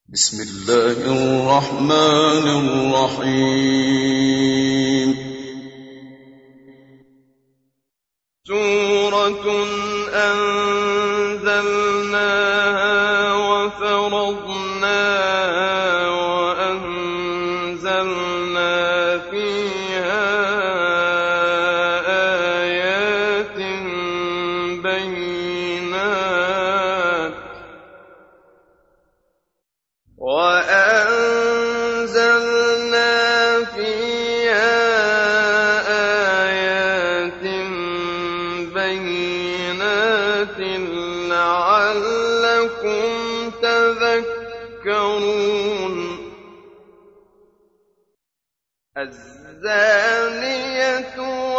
بسم الله الرحمن الرحيم. سورة أنزلناها وفرضناها وأنزلنا فيها آيات بينات لعلكم تذكرون. الزانية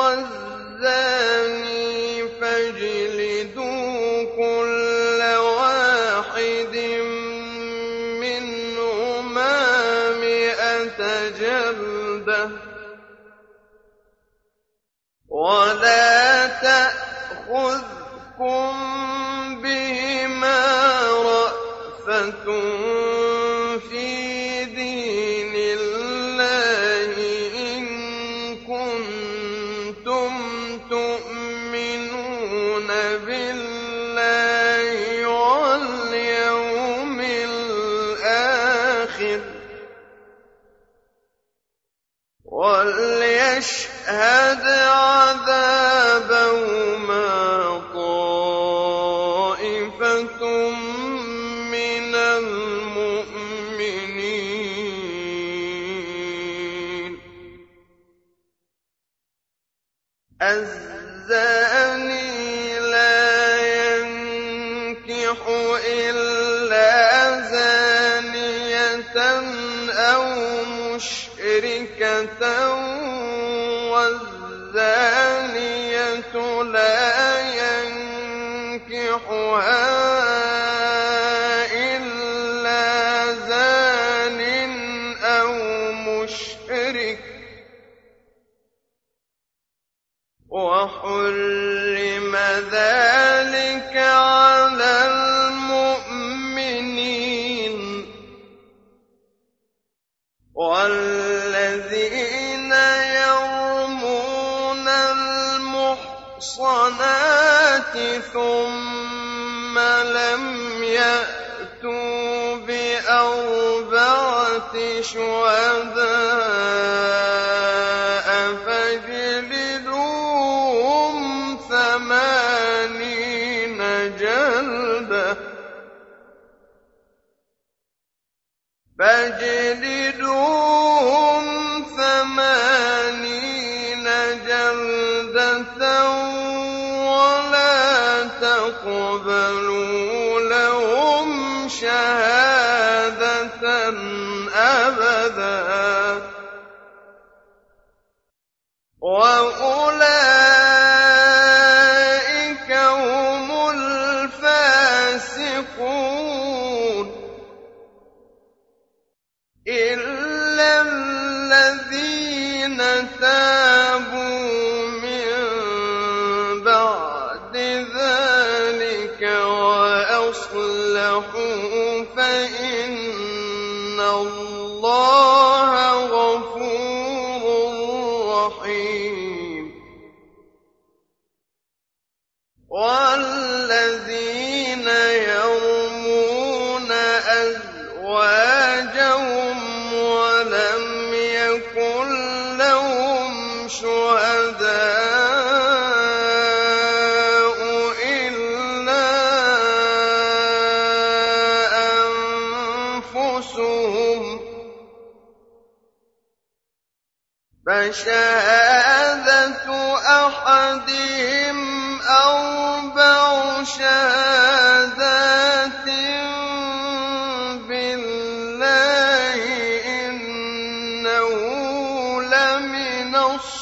والزاني فاجلدوا كل واحد منهما 100 جلدة ولا تأخذكم بهما رأفة في دين الله إن كنتم تؤمنون بالله واليوم الآخر وليشهد عذابهما طائفة من المؤمنين. الزاني لا ينكح إلا زانية أو مشركة والزانية لا ينكحها إلا زان أو مشرك وحرم ذلك على المؤمنين. والذين يرمون المحصنات ثم لم يأتوا ب4 شهداء فاجلدوهم 80 جلدة ولا تقبلوا لهم شهادة أبدا وأولئك هم الفاسقون إلا الذين تابوا من بعد ذلك وأصلحوا فإن الله غفور رحيم. والذين يرمون أزواجهم ولم يكن لهم شهداء إلا أنفسهم فشهادة أحدهم 4 شهادات بالله إنه لمن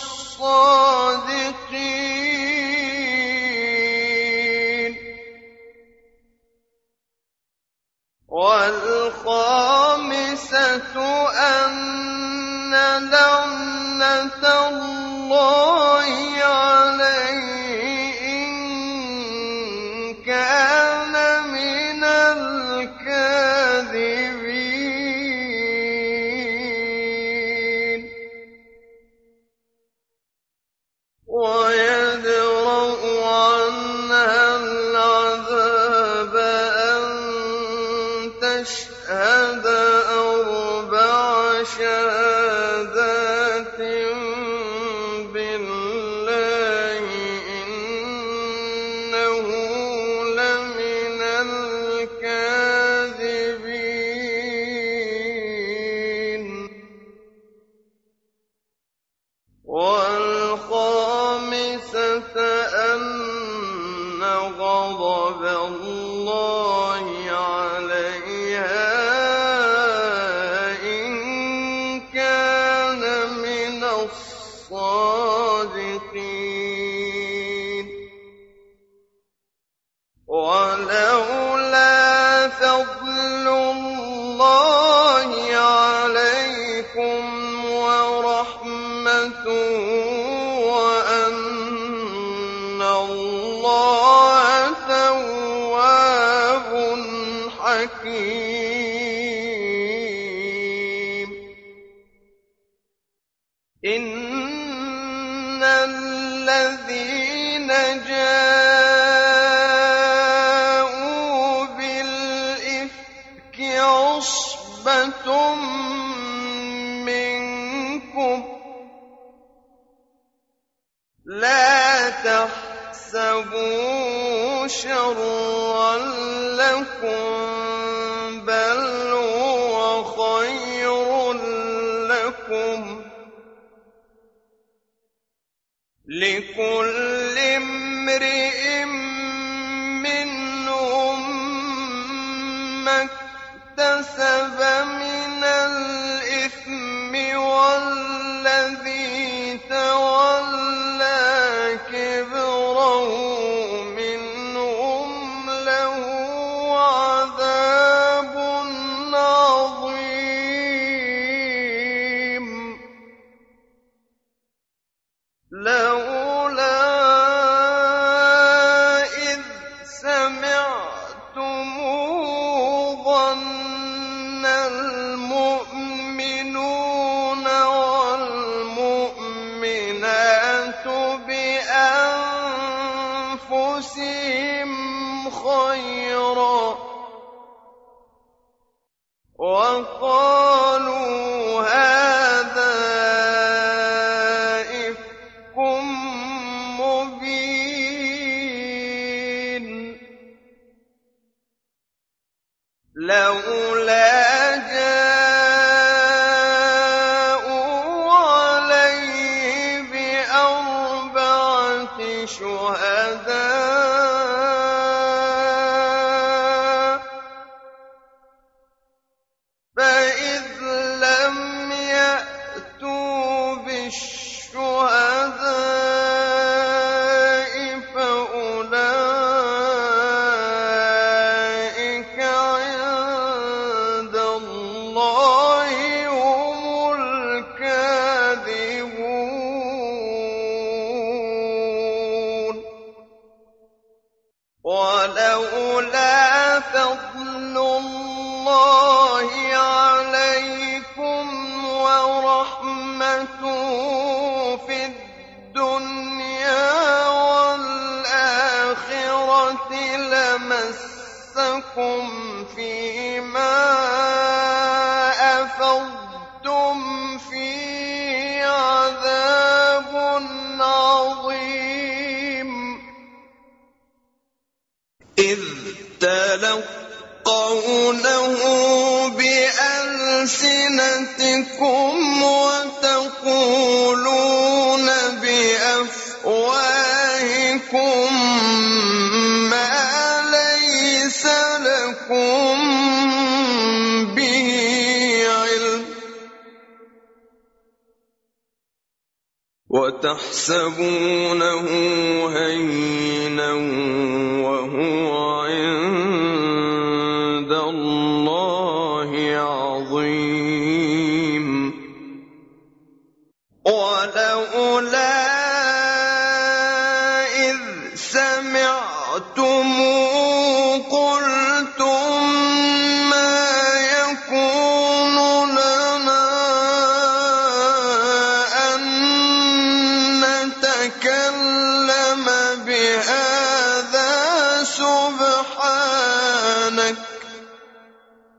الصادقين. والخامسة أن لعنة الله عليه إن كان من الكاذبين. تشهد أربع شهادات بالله إنه لمن الكاذبين والخامسة أن غضب الله عليها إن كان من الصادقين ولولا فضل الله عليكم ورحمته وأن الله تواب حكيم إن الذين جاءوا بالإفك عصبة منكم لا تحسبوا شرا لكم بل هو خير لكم لكل امرئ منهم ما اكتسب من الإثم والذي تولى كبره منهم له عذاب عظيم لولا إذ سمعتموه ظن المؤمنون والمؤمنات بأنفسهم خيرا وقالوا هذا إفك مبين لولا جاءوا عليه بأربعة شهداء فإذ لم يأتوا بالشهداء فأولئك عند الله هم الكاذبون ولولا فضل الله عليكم ورحمته في الدنيا والآخرة لمسكم فيما أفضتم فيه عذاب عظيم إذ تلقونه بألسنتكم وتقولون بأفواهكم ما ليس لكم به علم وتحسبونه هينا وهو عند الله عظيم ولولا إذ سمعتموه قلتم ما يكون لنا أن نتكلم بهذا سبحانك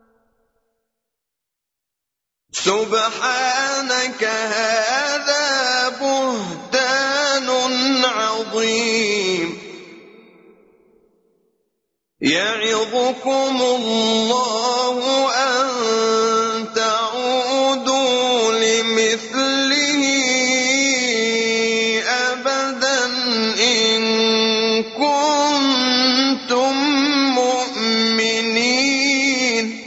سبحانك هذا بهتان عظيم يعظكم الله أن تعودوا لمثله أبدا إن كنتم مؤمنين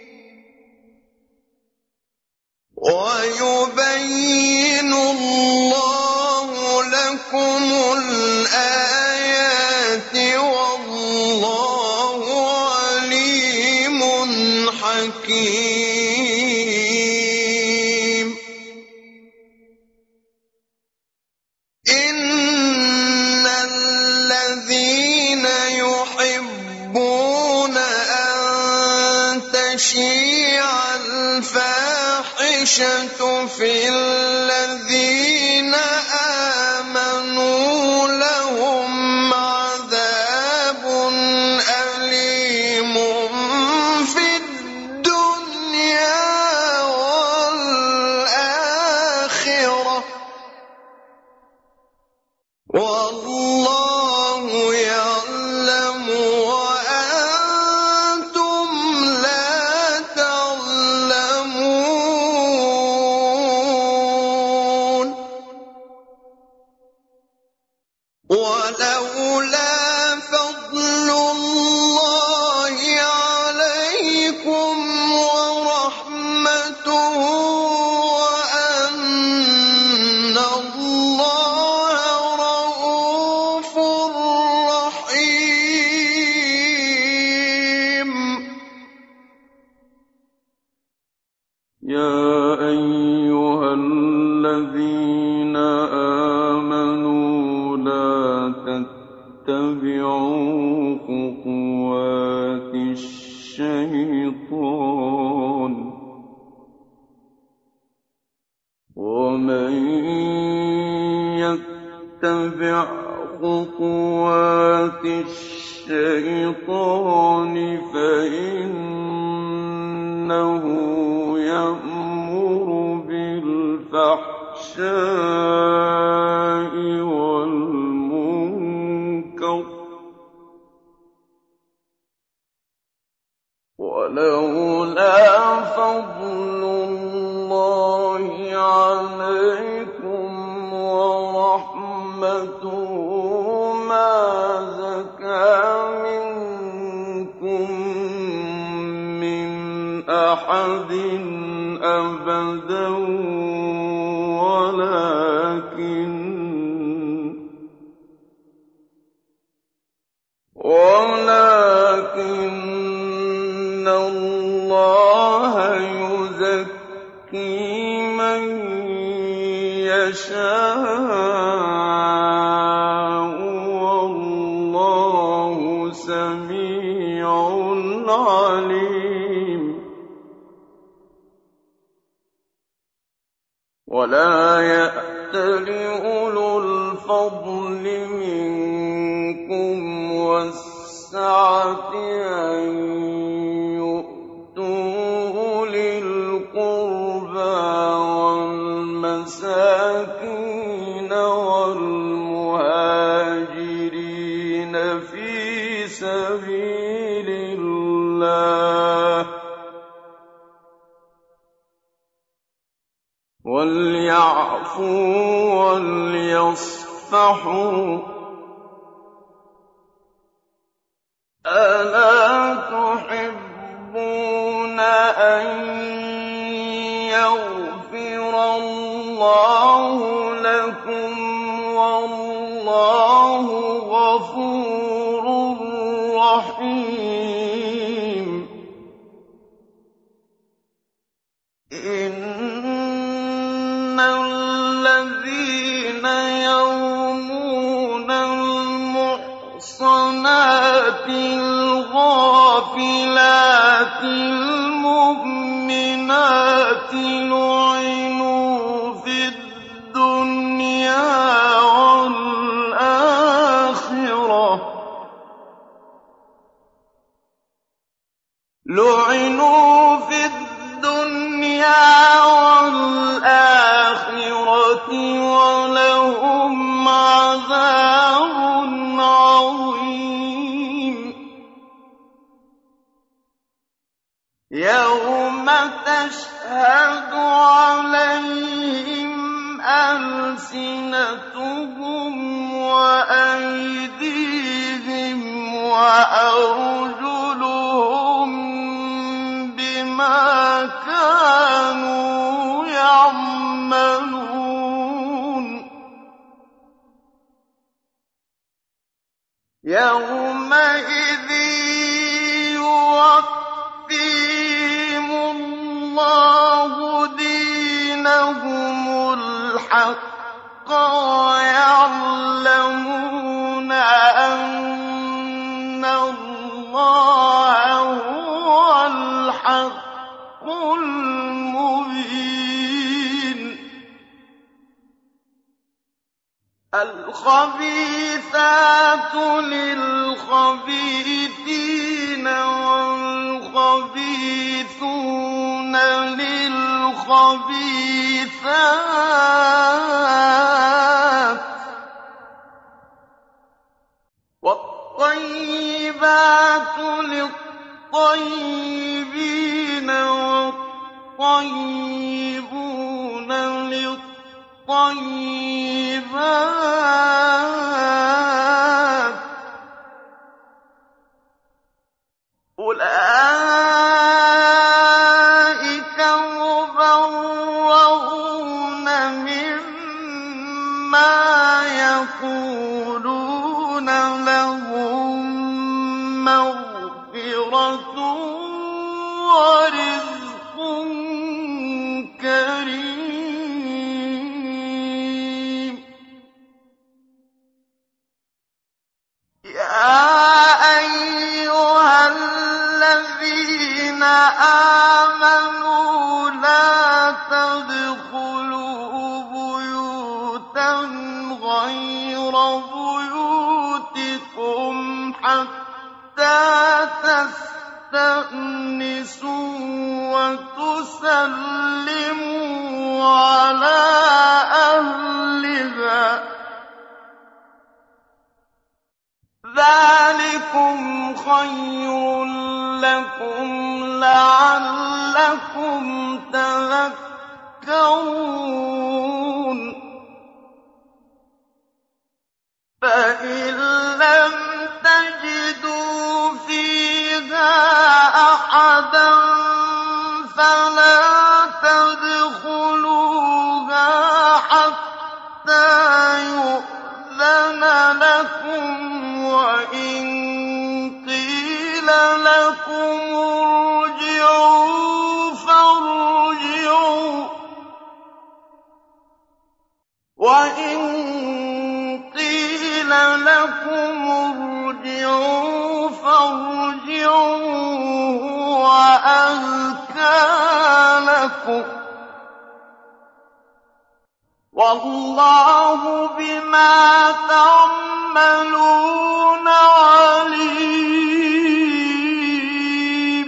ويبين الله لكم الآيات والله عليم حكيم إن الذين يحبون أن تشيع الفاحشة في الذين آمنوا لهم عذاب أليم في الدنيا والآخرة والله يعلم وأنتم لا تعلمون ولولا فضل الله عليكم ورحمته وأن الله رءوف رحيم يا أيها الذين آمنوا لا تتبعوا خطوات الشيطان ومن يتبع خطوات الشيطان فإنه يأمر بالفحشاء والمنكر ولولا فضل الله عليكم ورحمته ما زكى منكم من أحد أبدا ولكن الله يزكي من يشاء والله سميع عليم ولا يأتل أولو الفضل منكم والسعة أن يؤتوا أولي القربى والمساكين والمهاجرين في سبيل الله وليعفوا وليصفحوا ألا تحبون أن يغفر الله لكم والله غفور رحيم إن الذين يرمون المحصنات الغافلات المؤمنات لعنوا في الدنيا والآخرة الدُّنْيَا وَالْآخِرَةِ وَلَهُمْ عَذَابٌ عَظِيمٌ يَوْمَ تَشْهَدُ عَلَيْهِمْ أَلْسِنَتُهُمْ وَأَيْدِيهِمْ وَأَرْجُلُهُم بِمَا كَانُوا يَعْمَلُونَ يَوْمَئِذٍ يُوَفِّيهِمُ اللَّهُ دِينَهُمُ الْحَقَّ وَيَعْلَمُونَ أَنَّ اللَّهَ هُوَ الْحَقُّ الْمُبِينُ الْخَبِيثَاتُ لِلْخَبِيثِينَ وَالْخَبِيثُونَ لِلْخَبِيثَاتِ وَالطَّيِّبَاتُ لِلطَّيِّبِينَ وَالطَّيِّبُونَ لِلطَّيِّبَاتِ أُولَٰئِكَ مُبَرَّءُونَ مِمَّا يَقُولُونَ لَهُم مَّغْفِرَةٌ وَرِزْقٌ كَرِيمٌ يَا أَيُّهَا الَّذِينَ آمَنُوا لَا تَدْخُلُوا بُيُوتًا غَيْرَ بُيُوتِكُمْ حَتَّىٰ تَسْتَأْنِسُوا وَتُسَلِّمُوا عَلَىٰ أَهْلِهَا ۚ ذَٰلِكُمْ خَيْرٌ لَّكُمْ لَعَلَّكُمْ تَذَكَّرُونَ فَإِن لَّمْ تَجِدُوا فِيهَا أَحَدًا فَلَا تَدْخُلُوهَا حَتَّىٰ يُؤْذَنَ لَكُمْ ۖ وَإِن قِيلَ لَكُمُ ارْجِعُوا فَارْجِعُوا هُوَ أَزْكَىٰ لَكُمْ ۚ وَاللَّهُ بِمَا تَعْمَلُونَ عَلِيمٌ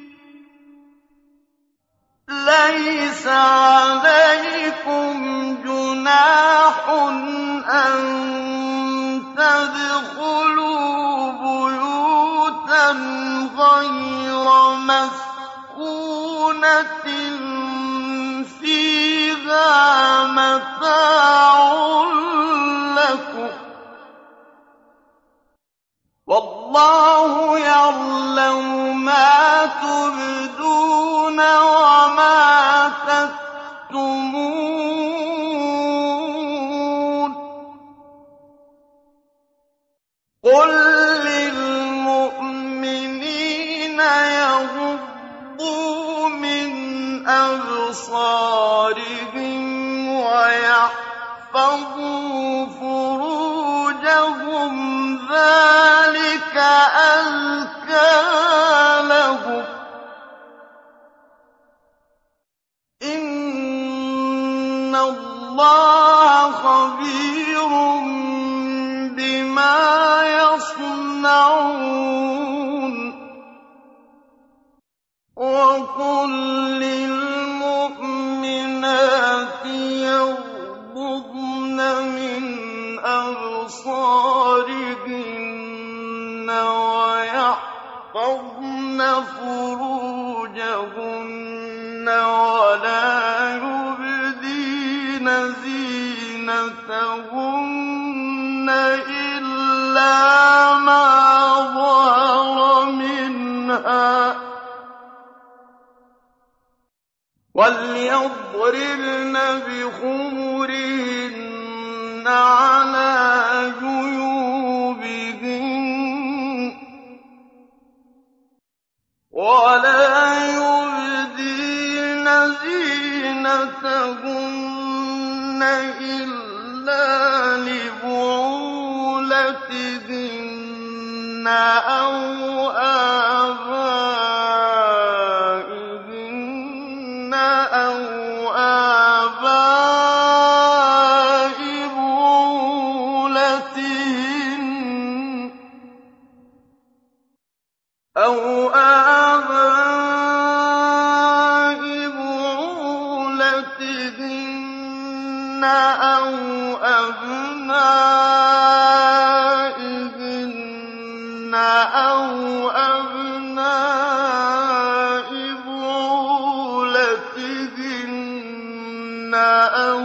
لَّيْسَ عَلَيْكُمْ جُنَاحٌ أَن تَدْخُلُوا بُيُوتًا غَيْرَ مَسْكُونَةٍ فِيهَا مَتَاعٌ لَّكُمْ ۚ وَاللَّهُ يَعْلَمُ مَا تُبْدُونَ وَمَا تَكْتُمُونَ قُل لِّلْمُؤْمِنِينَ يَغُضُّوا مِنْ أَبْصَارِهِمْ وَيَحْفَظُوا فُرُوجَهُمْ ۚ ذَٰلِكَ أَزْكَىٰ لَهُمْ ۗ إِنَّ اللَّهَ خَبِيرٌ بِمَا يَصْنَعُونَ وَقُل لِّلْمُؤْمِنِينَ ولا يبدين زينتهن إلا ما ظهر منها وليضربن بخمرهن على جيوبهن ولا يبدين زينتهن إلا لبعولتهن أو آبائهن أو آباء بعولتهن أو آباء بعولتهن أو أبنائهن أو أبناء بعولتهن أو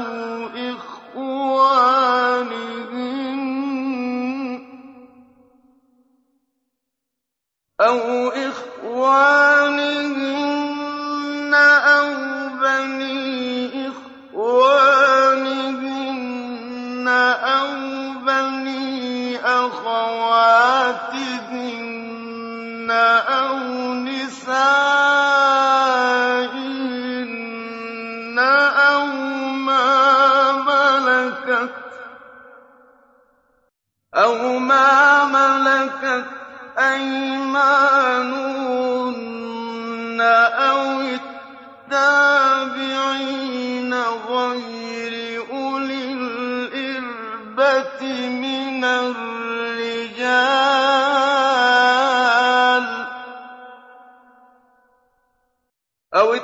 إخوانهن أو بني إخوانهن أو بني أخواتهن أو نسائهن أو ما ملكت أيمانهن أو التابعين غير أولي الإربة من الرجال أو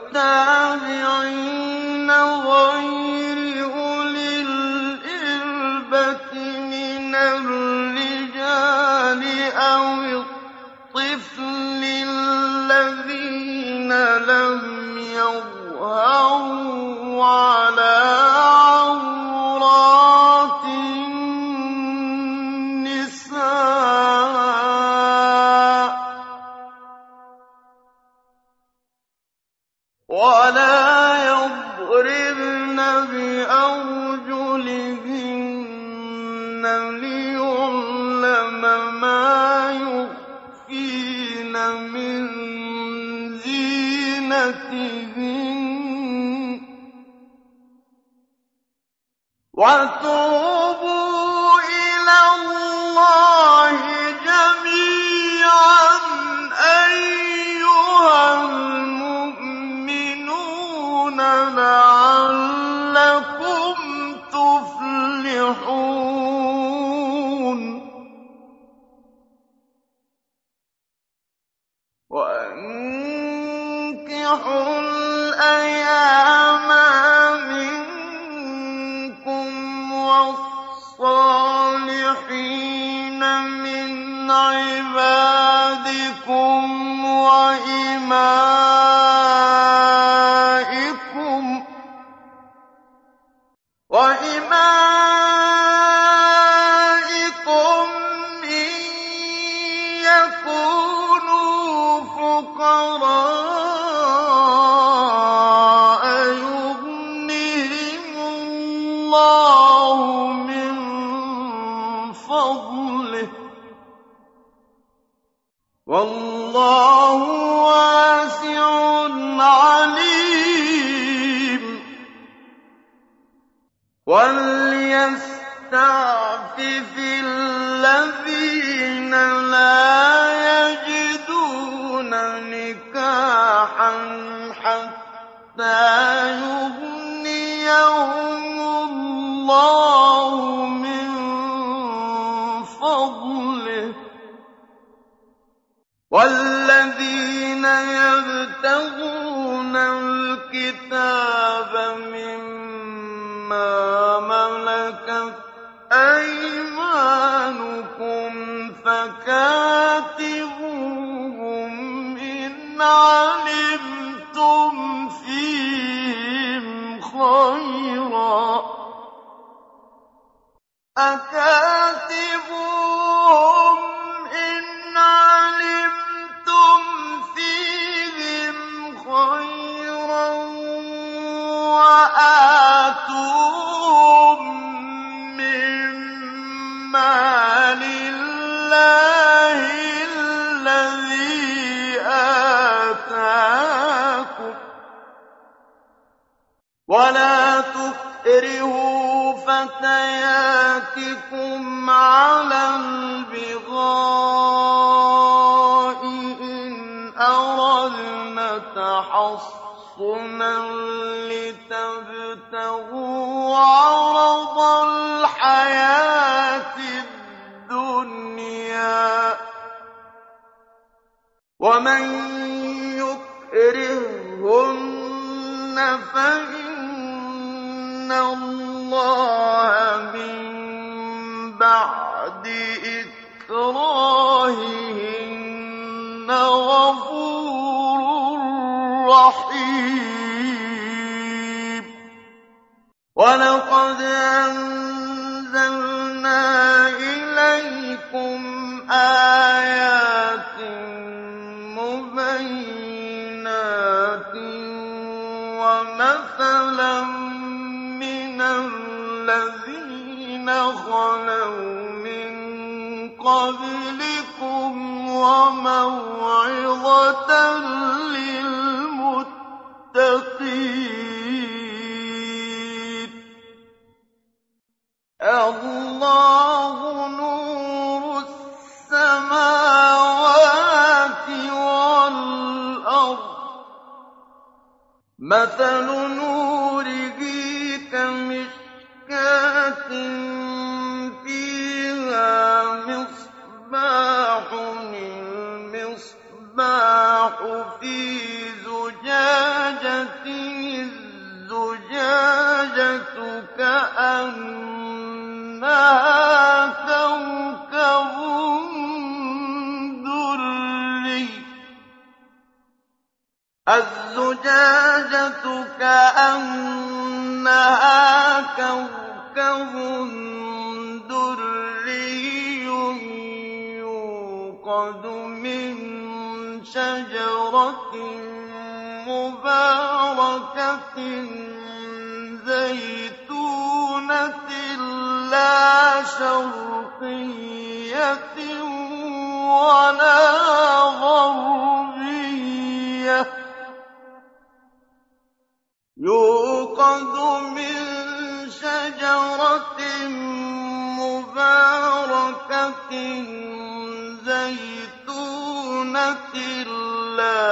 التابعين غير أولي الإربة من الرجال أو الطفل الذين لم يظهروا على عورات النساء ولا يضربن بأرجلهن ليعلم ما يخفين من زينتهن وتوبوا إلى الله جميعا أيها المؤمنون لعلكم تفلحون وأنكحوا الأيام منكم والصالحين من عبادكم وإمائكم إن يكونوا فقراء يغنهم الله من فضله والله واسع عليم وليستعفف الذين لا يجدون نكاحا حتى يغنيهم الله من فضله والذين يبتغون الكتاب مما ملكت أيمانكم فكاتبوهم إن علمتم ولا تكرهوا فتياتكم على البغاء إن أردنا تحصنا لتبتغوا عرض الحياة الدنيا ومن يكرههن فإن الله من بعد إكراههن غفور رحيم ولقد أنزلنا إليكم آيات مبينات ومثلا من الذين خلوا من قبلكم وموعظة للمتقين الله نور السماوات والأرض مثل نوره كمشكاة فيها مصباح المصباح في زجاجة الزجاجة كأنها كوكب دري الزجاجة كأنها كوكب دري يوقد من شجرة مباركة زيتونة لا شرقية ولا غربية يوقد من شجرة مباركة زيتونة لا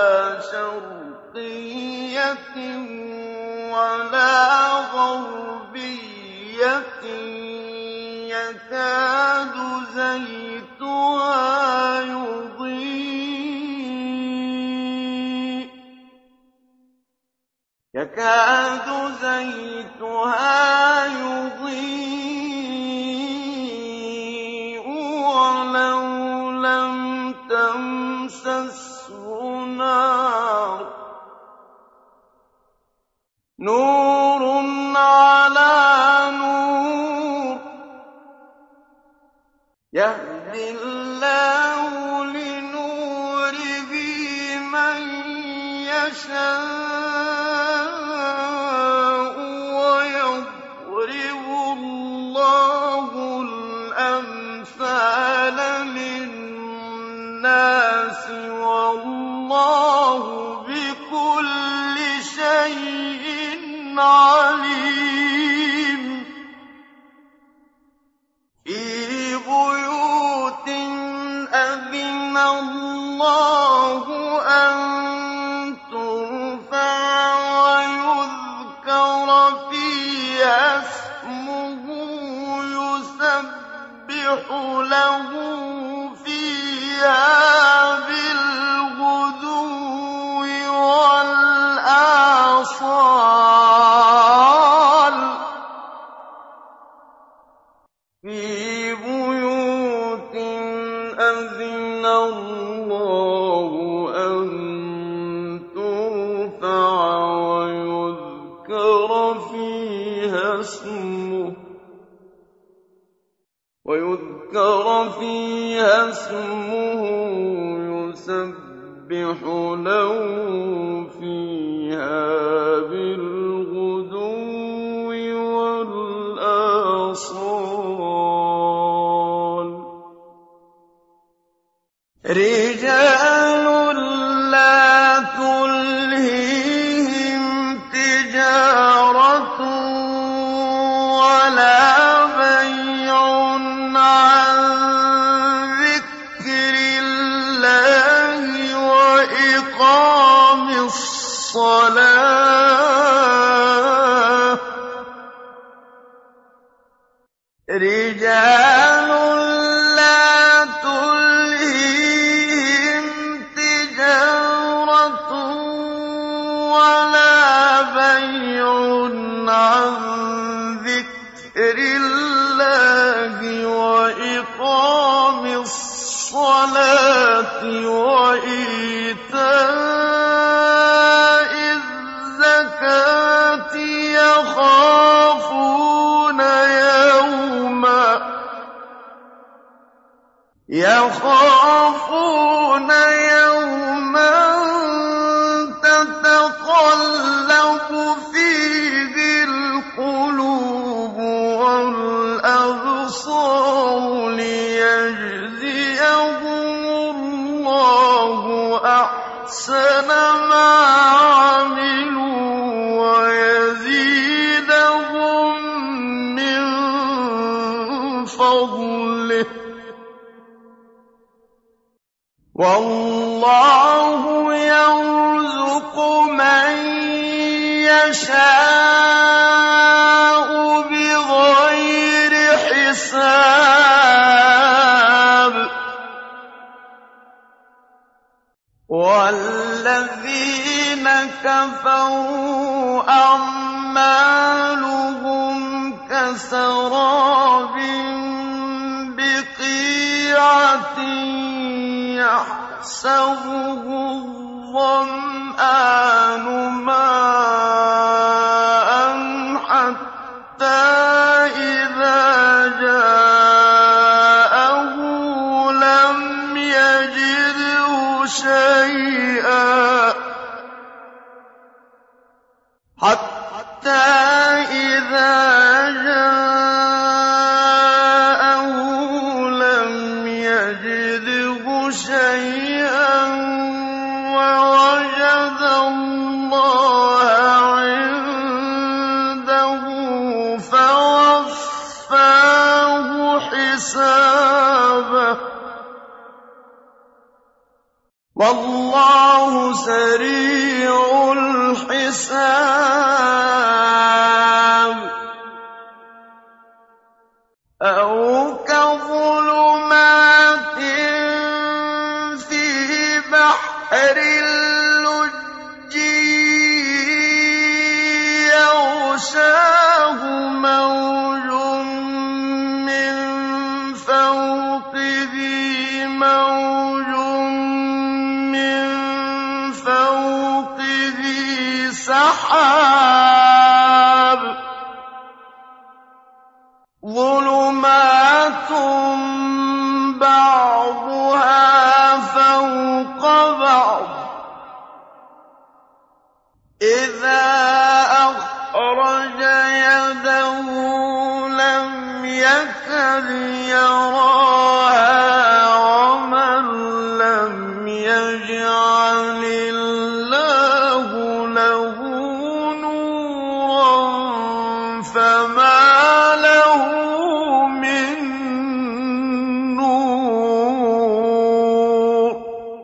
شرقية ولا غربية يكاد زيتها يضيء ولو لم تمسسه نار نور على نور يهدي الله لنوره من يشاء ويضرب الله الأمثال للناس والله بكل شيء عليم في بيوت أذن الله أن ترفع ويذكر فيها اسمه يسبح له فيها بالغدو والآصال في بيوت أذن الله أن ترفع ويذكر فيها اسمه يسبح له فيها بالغدو والآصال رجال لا تلهيهم تجارة الصَّلَاةِ رِجَالٌ لَّا تُلْهِيهِمْ تِجَارَةٌ وَلَا بَيْعٌ عَن ذِكْرِ اللَّهِ وَإِقَامِ الصَّلَاةِ وَإِيتَاءِ الزَّكَاةِ يَخَافُونَ يَوْمًا تَتَقَلَّبُ فِيهِ الْقُلُوبُ وَالْأَبْصَارُ لِيَجْزِيَهُمُ اللَّهُ أَحْسَنَ مَا عَمِلُوا وَيَزِيدَهُم مِّن فَضْلِهِ ۗ وَاللَّهُ يَرْزُقُ مَن يَشَاءُ بِغَيْرِ حِسَابٍ وَالَّذِينَ كَفَرُوا أَعْمَالُهُمْ كَسَرَابٍ بِقِيعَةٍ يَحْسَبُهُ الظَّمْآنُ مَاءً حَتَّىٰ إِذَا جَاءَهُ لَمْ يَجِدْهُ شَيْئًا وَوَجَدَ اللَّهَ عِندَهُ فَوَفَّاهُ حِسَابَهُ ۗ وَاللَّهُ سَرِيعُ الْحِسَابِ أَوْ كَظُلُمَاتٍ فِي بَحْرٍ لُّجِّيٍّ يَغْشَاهُ مَوْجٌ مِّن فَوْقِهِ مَوْجٌ مِّن فَوْقِهِ سَحَابٌ ظُلُمَاتٌ بَعْضُهَا فَوْقَ بَعْضٍ إِذَا أَخْرَجَ يَدَهُ لَمْ يَكَدْ يَرَاهَا وَمَن لَّمْ يَجْعَلِ اللَّهُ لَهُ نُورًا فَمَا لَهُ مِن نُّورٍ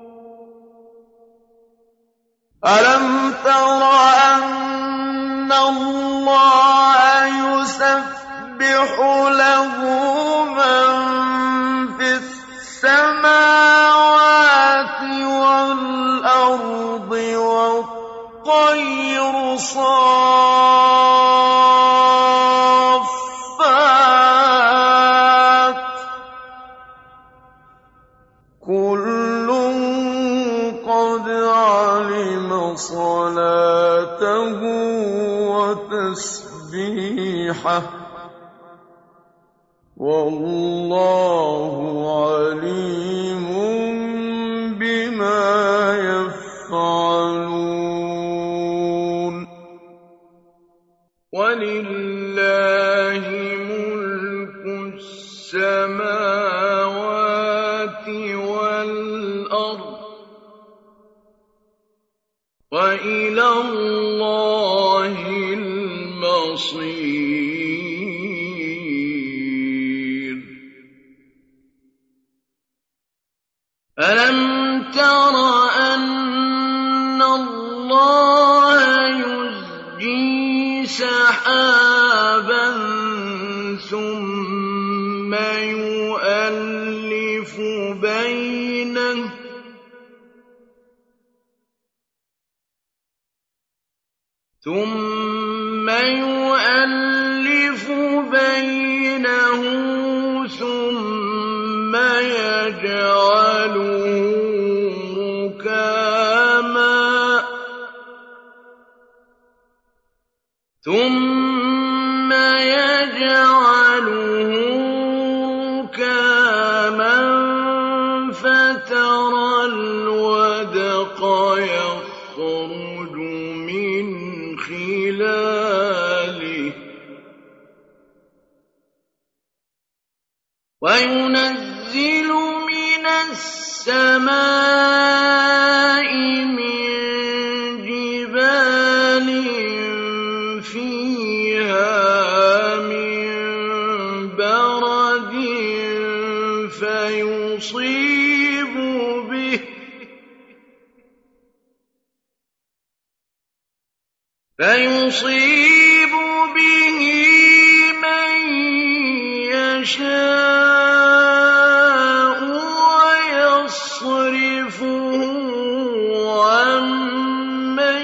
أَلَمْ تَرَ أَنَّ اللَّهَ يُسَبِّحُ لَهُ مَن فِي السَّمَاوَاتِ وَالْأَرْضِ وَالطَّيْرُ صَافَّاتٍ ۖ كُلٌّ قَدْ عَلِمَ صَلَاتَهُ وَتَسْبِيحَهُ ۗ وَاللَّهُ عَلِيمٌ بِمَا يَفْعَلُونَ وَلِلَّهِ مُلْكُ السَّمَاوَاتِ وَالْأَرْضِ ۚ وَإِلَى اللَّهِ الْمَصِيرُ أَلَمْ تَرَ أَنَّ اللَّهَ يُزْجِي سَحَابًا ثُمَّ يُؤَلِّفُ بَيْنَهُ ثُمَّ يَجْعَلُهُ رُكَامًا فَتَرَى الْوَدْقَ يَخْرُجُ مِنْ خِلَالِهِ وَيُنَزِّلُ مِنَ السَّمَاءِ مِن جِبَالٍ فِيهَا مِن بَرَدٍ فَيُصِيبُ بِهِ مَن يَشَاءُ وَيَصْرِفُهُ عَن مَّن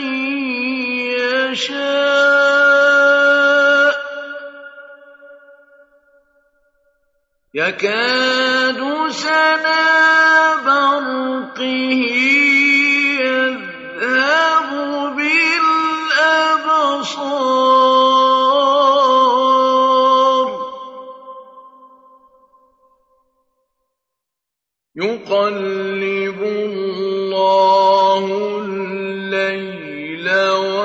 يَشَاءُ ۖ يَكَادُ سَنَا بَرْقِهِ يَذْهَبُ بِالْأَبْصَارِ يُقَلِّبُ اللَّهُ اللَّيْلَ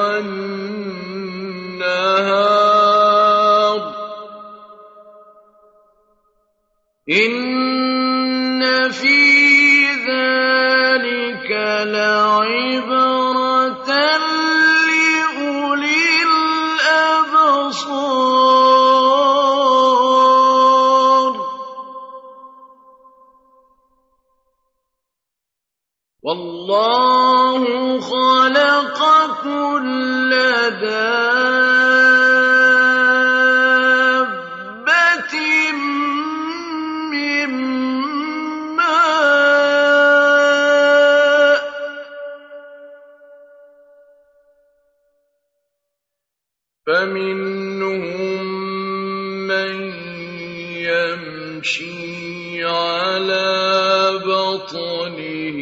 وَالنَّهَارَ ۚ إِنَّ فِي ذَٰلِكَ لَعِبْرَةً لِّأُولِي الْأَبْصَارِ وَاللَّهُ خَلَقَ كُلَّ دَابَّةٍ مِّن مَّاءٍ ۖ فَمِنْهُم مَّن يَمْشِي عَلَىٰ بَطْنِهِ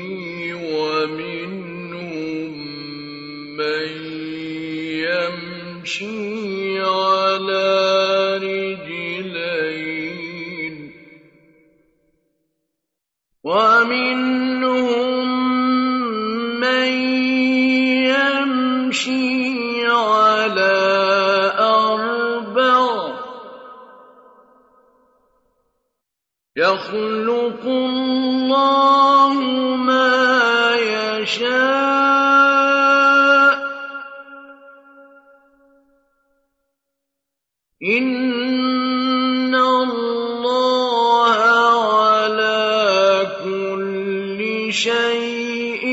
وَمِنْهُم مَّن يَمْشِي عَلَىٰ رِجْلَيْنِ وَمِنْهُم مَّن يَمْشِي عَلَىٰ أَرْبَعٍ ۚ يَخْلُقُ اللَّهُ مَا يَشَاءُ ۚ إِنَّ اللَّهَ عَلَىٰ كُلِّ شَيْءٍ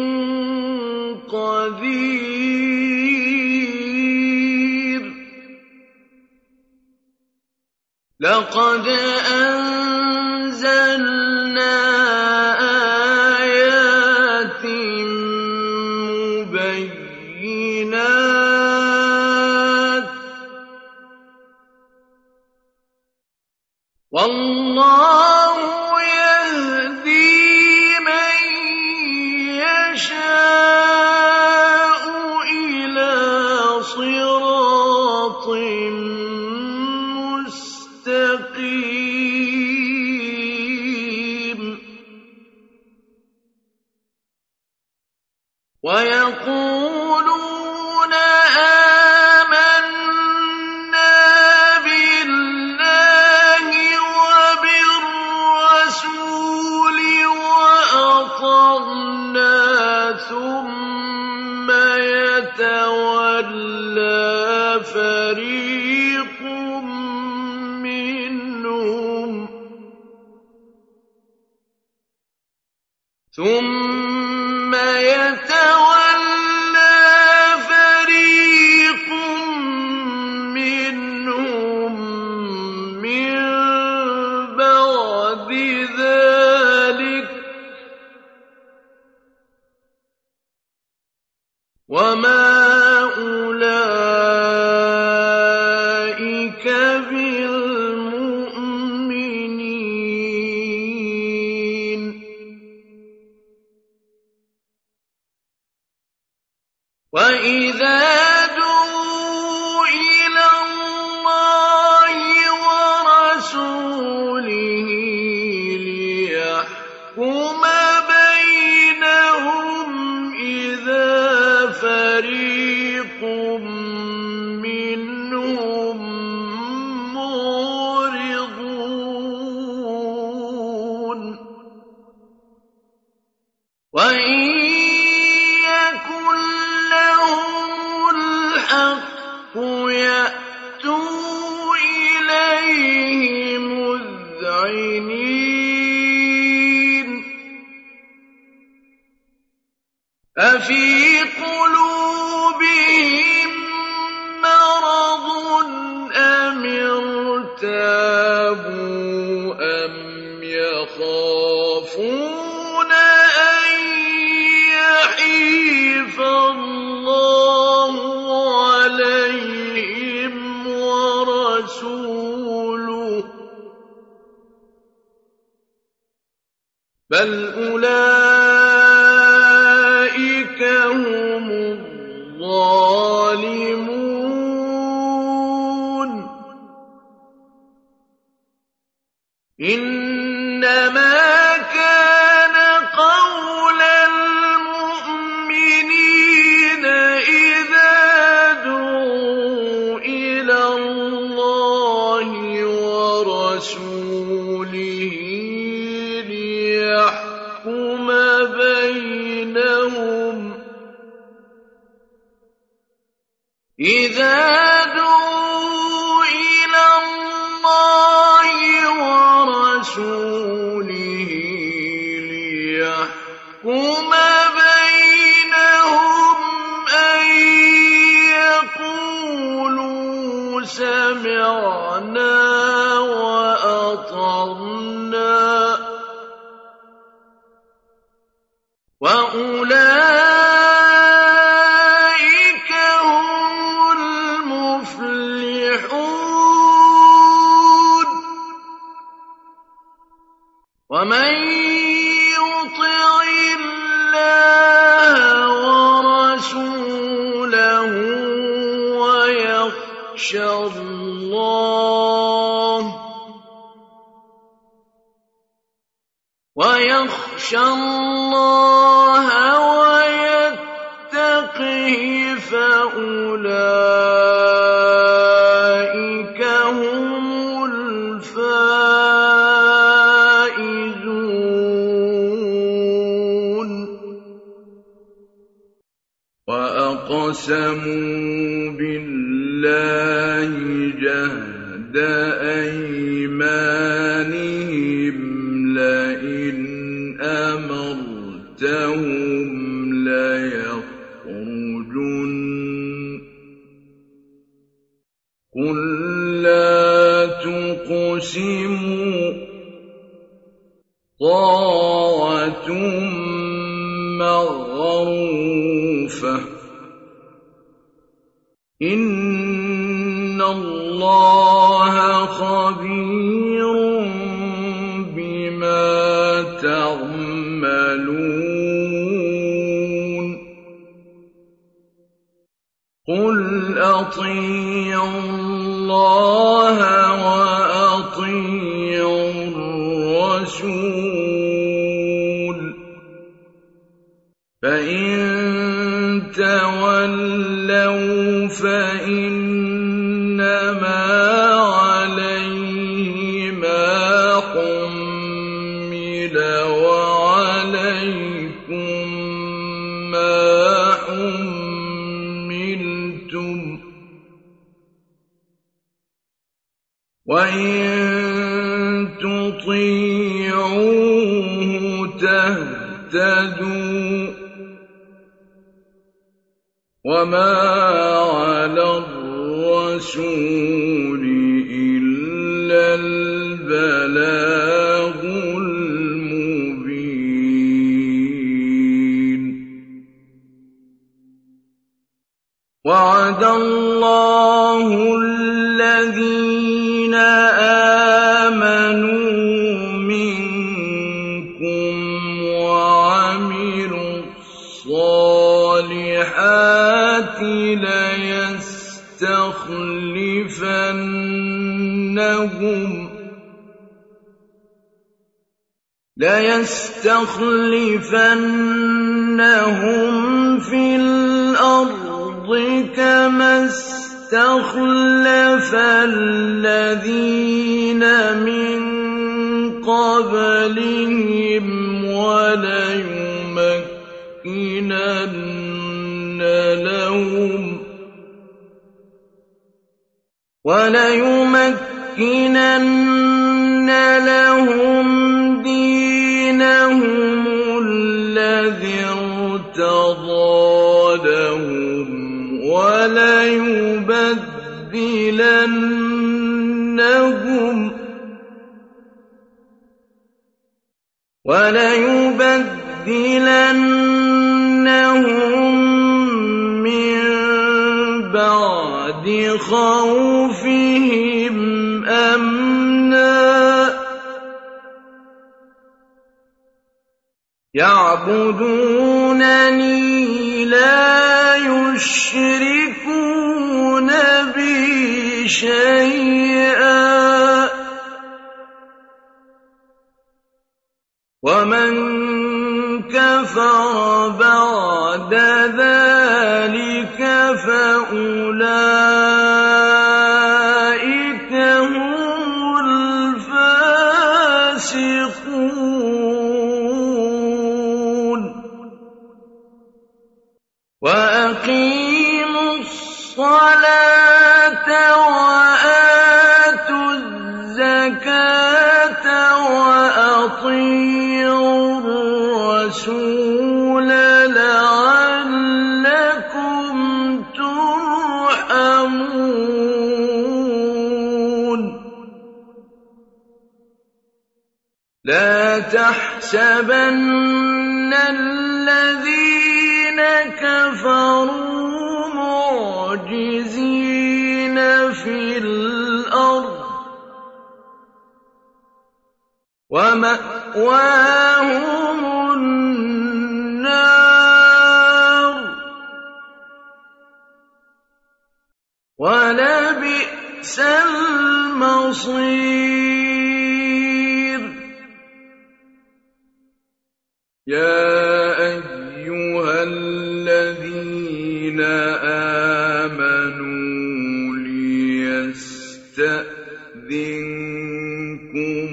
قَدِيرٌ لَقَدْ أَنزَلْنَا آيَاتٍ مُّبَيِّنَاتٍ ۚ وَاللَّهُ يَهْدِي مَن يَشَاءُ إِلَىٰ صِرَاطٍ مُّسْتَقِيمٍ وَيَقُولُونَ آمَنَّا بِاللَّهِ وَبِالرَّسُولِ وَأَطَعْنَا ثُمَّ يَتَوَلَّىٰ فَرِيقٌ مِّنْهُمْ ثُمَّ يَتَوَلَّىٰ فَرِيقٌ أولئك بالمؤمنين. وإذا دعوا إلى الله ورسوله ليحكم بينهم إذا فريق منهم معرضون. وإن يكن لهم الحق يأتوا إليه مذعنين. أفي قلوبهم مرض أم ارتابوا أم يخافون أن يحيف الله عليهم ورسوله بل أولئك هم الظالمون. إنما كان قول المؤمنين إذا دعوا إلى الله ورسوله ليحكم بينهم أن يقولوا سمعنا وأطعنا وأولئك هم المفلحون. ومن يطع الله ورسوله ويخشى الله ويتقه فأولئك هم الفائزون. وأقسموا بالله جهد أيمانهم لئن أمرتهم ليخرجن قل لا تقسموا طاعة معروفة إن الله خبير بما تعملون. قل أطيعوا الله وأطيعوا الرسول فإن تولوا فإنما عليه ما حمل وعليكم ما حملتم وإن تطيعوه تهتدوا وما على الرسول إلا البلاغ المبين. وعد الله الذين آمنوا منكم وعملوا الصالحات ليستخلفنهم في الأرض كما استخلف الذين من قبلهم وليمكنن لهم دينهم الذي ارتضى لهم وليبدلنهم من بعد خوفهم أمنا يعبدونني لا يشركون بي شيئا ومن كفر بعد ذلك فأولئك هم الفاسقون وأقيموا الصلاة وآتوا الزكاة وأطيعوا الرسول لعلكم ترحمون لا تحسبن الذين كفروا معجزين في الأرض ومأواهم النار ولبئس المصير يا أيها الذين آمنوا ليستأذنكم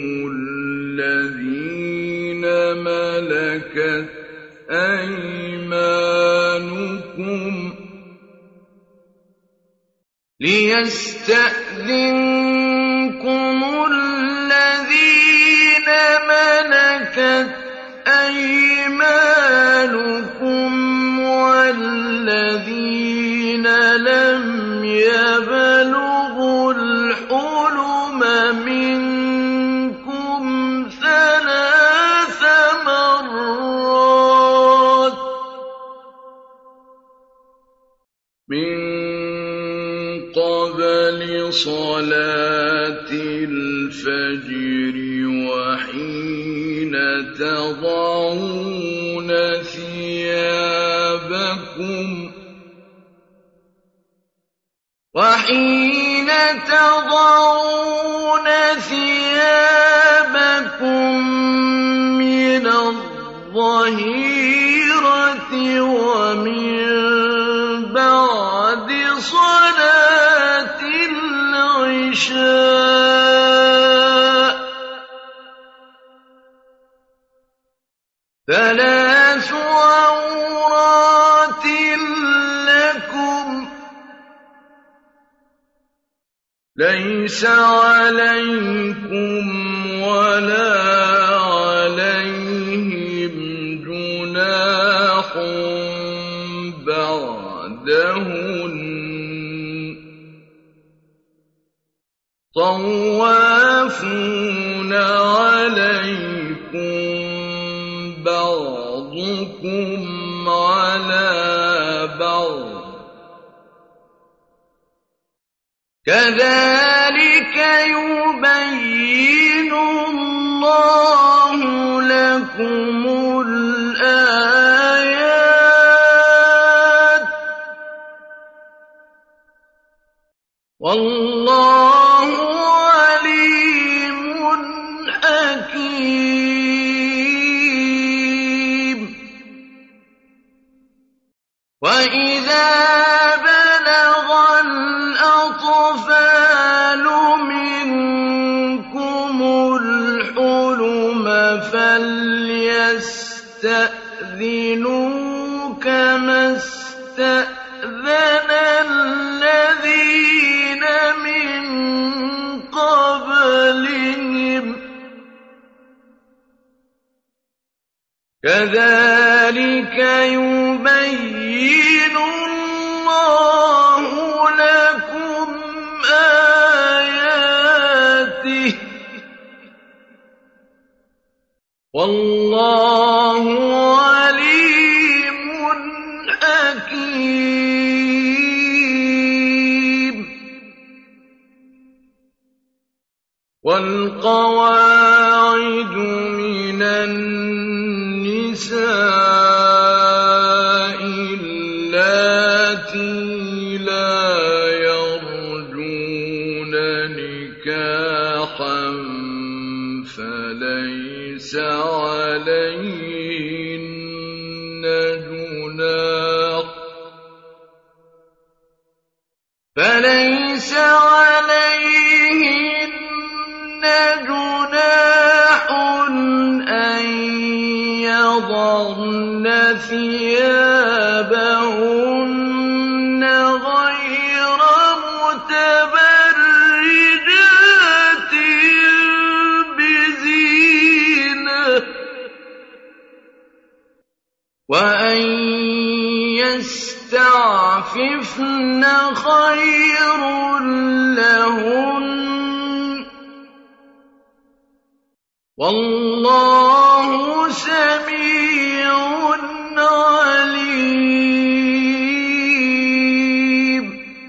الذين ملكت أيمانكم والذين لم يبلغوا الحلم منكم ثلاث مرات من قبل صلاة الفجر وحين تضعون ثيابكم من الظهيرة ومن بعد صلاة العشاء ثلاث عورات لكم ليس عليكم ولا عليهم جناح بعدهن طوافون عليكم بعضكم على بعض كذلك يبين الله لكم الآيات والله عليم حكيم. وإذا بلغ الأطفال منكم الحلم فليستأذنوا كما استأذن الذين من قبلهم كذلك يبين الله لكم آياته والله عليم حكيم. والقواعد من النساء اللاتي لا يرجون نكاحا فليس عليهن جناح أن يضعن ثيابهن غير متبرجات بزينة وأن يستعففن خير لهن والله سميع عليم.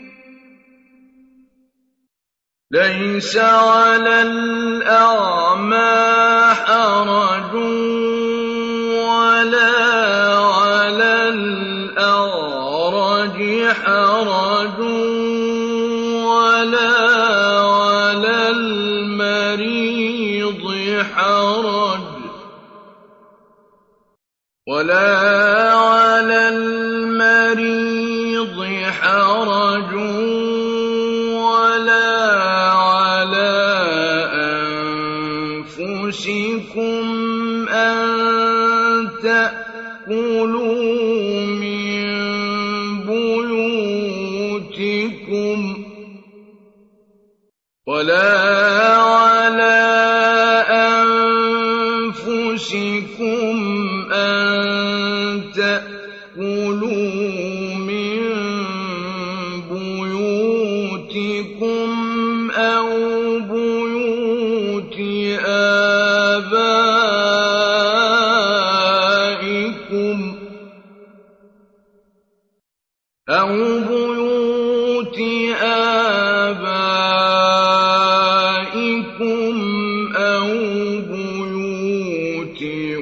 ليس على الأعمى حرج ولا على الأعرج حرج ولا على المريض حرج ولا على المريض حرج ولا على أنفسكم أن تأكلوا من بيوتكم ولا على أنفسكم أن تأكلوا من بيوتكم أو بيوت آبائكم أو بيوت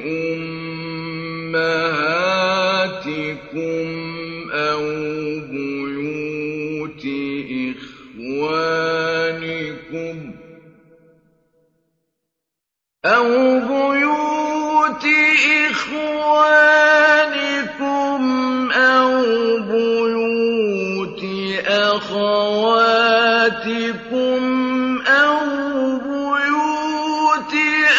أمهاتكم أو بيوت إخوانكم أو بيوت أخواتكم أو بيوت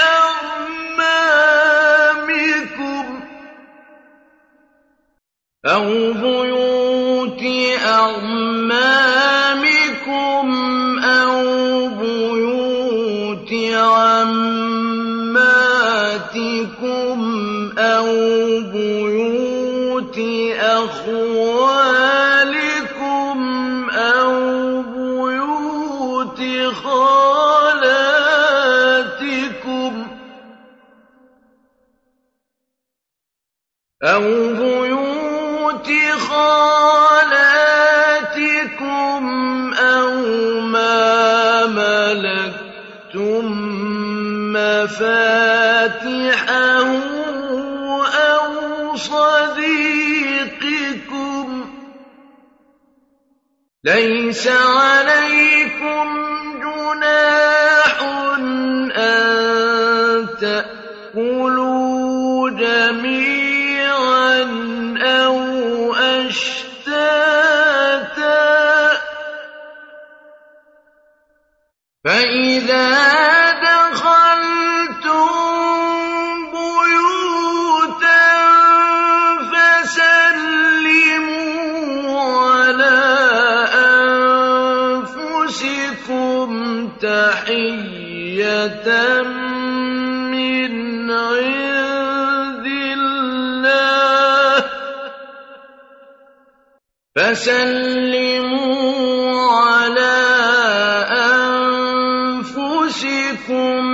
أعمامكم أو بيوت عماتكم أو بيوت أخوالكم أو بيوت خالاتكم أو بيوت خالاتكم أو مفاتحه أو صديقكم ليس عليكم جناح أن تأكلوا جميعا أو أشتاتا فإذا دخلتم بيوتا فسلموا على أنفسكم تحية من عند الله فسلموا على أنفسكم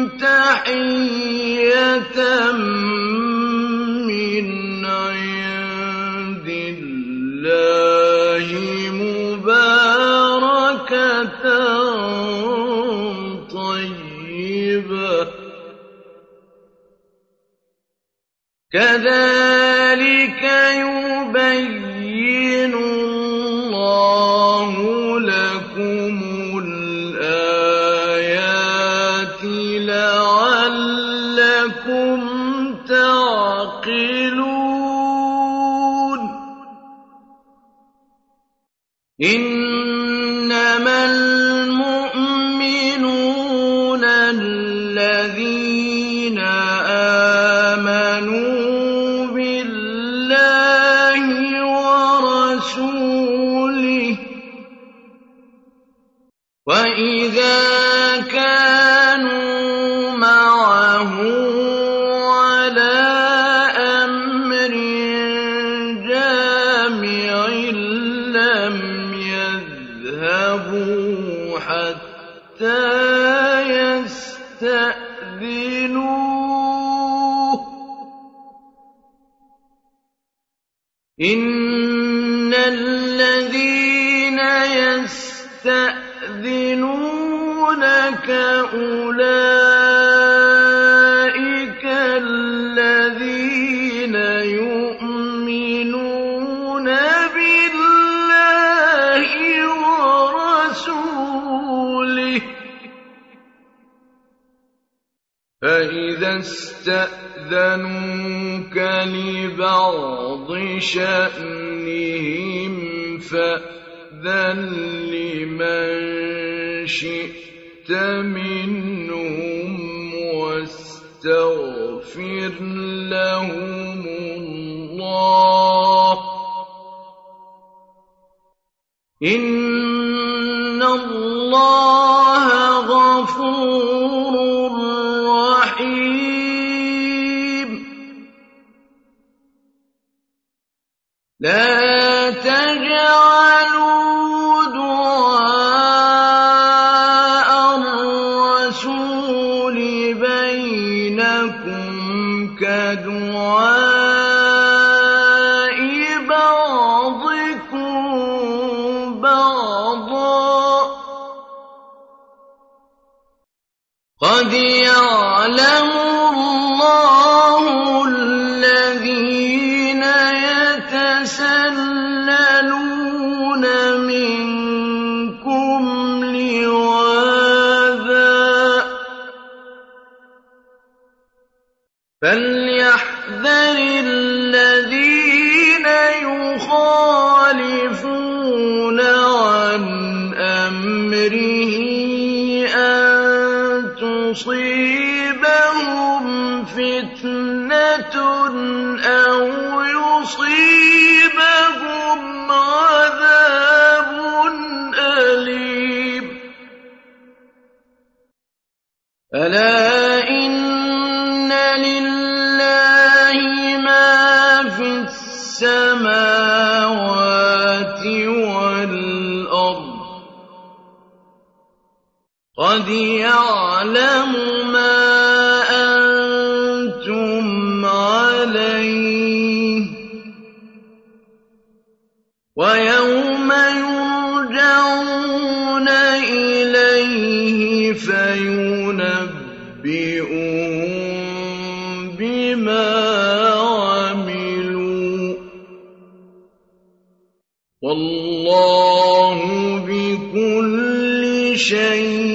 تحية من عند الله مباركة طيبة كذلك يبين الله لكم الآيات لعلكم تعقلون إنما المؤمنون الذين آمنوا بالله ورسوله وإذا كانوا معه على أمر جامع لم يذهبوا حتى يستأذنوه إن الذين يستأذنونك أولئك الذين يؤمنون بالله ورسوله فإذا استأذنوك لبعض شأنهم فأذن لمن شئت منهم واستغفر لهم الله إن الله غفور رحيم لا تجعلوا دعاء الرسول بينكم كدعاء بعضكم بعضا قد يعلم الله الذين يتسللون منكم لواذا فليحذر الذين يخالفون عن أمره أن تصيبهم فتنة أو يصيبهم عذاب أليم ألا إن لله ما في السماوات والأرض قد يعلم ما أنتم عليه ويوم يرجعون إليه فينبئون شيء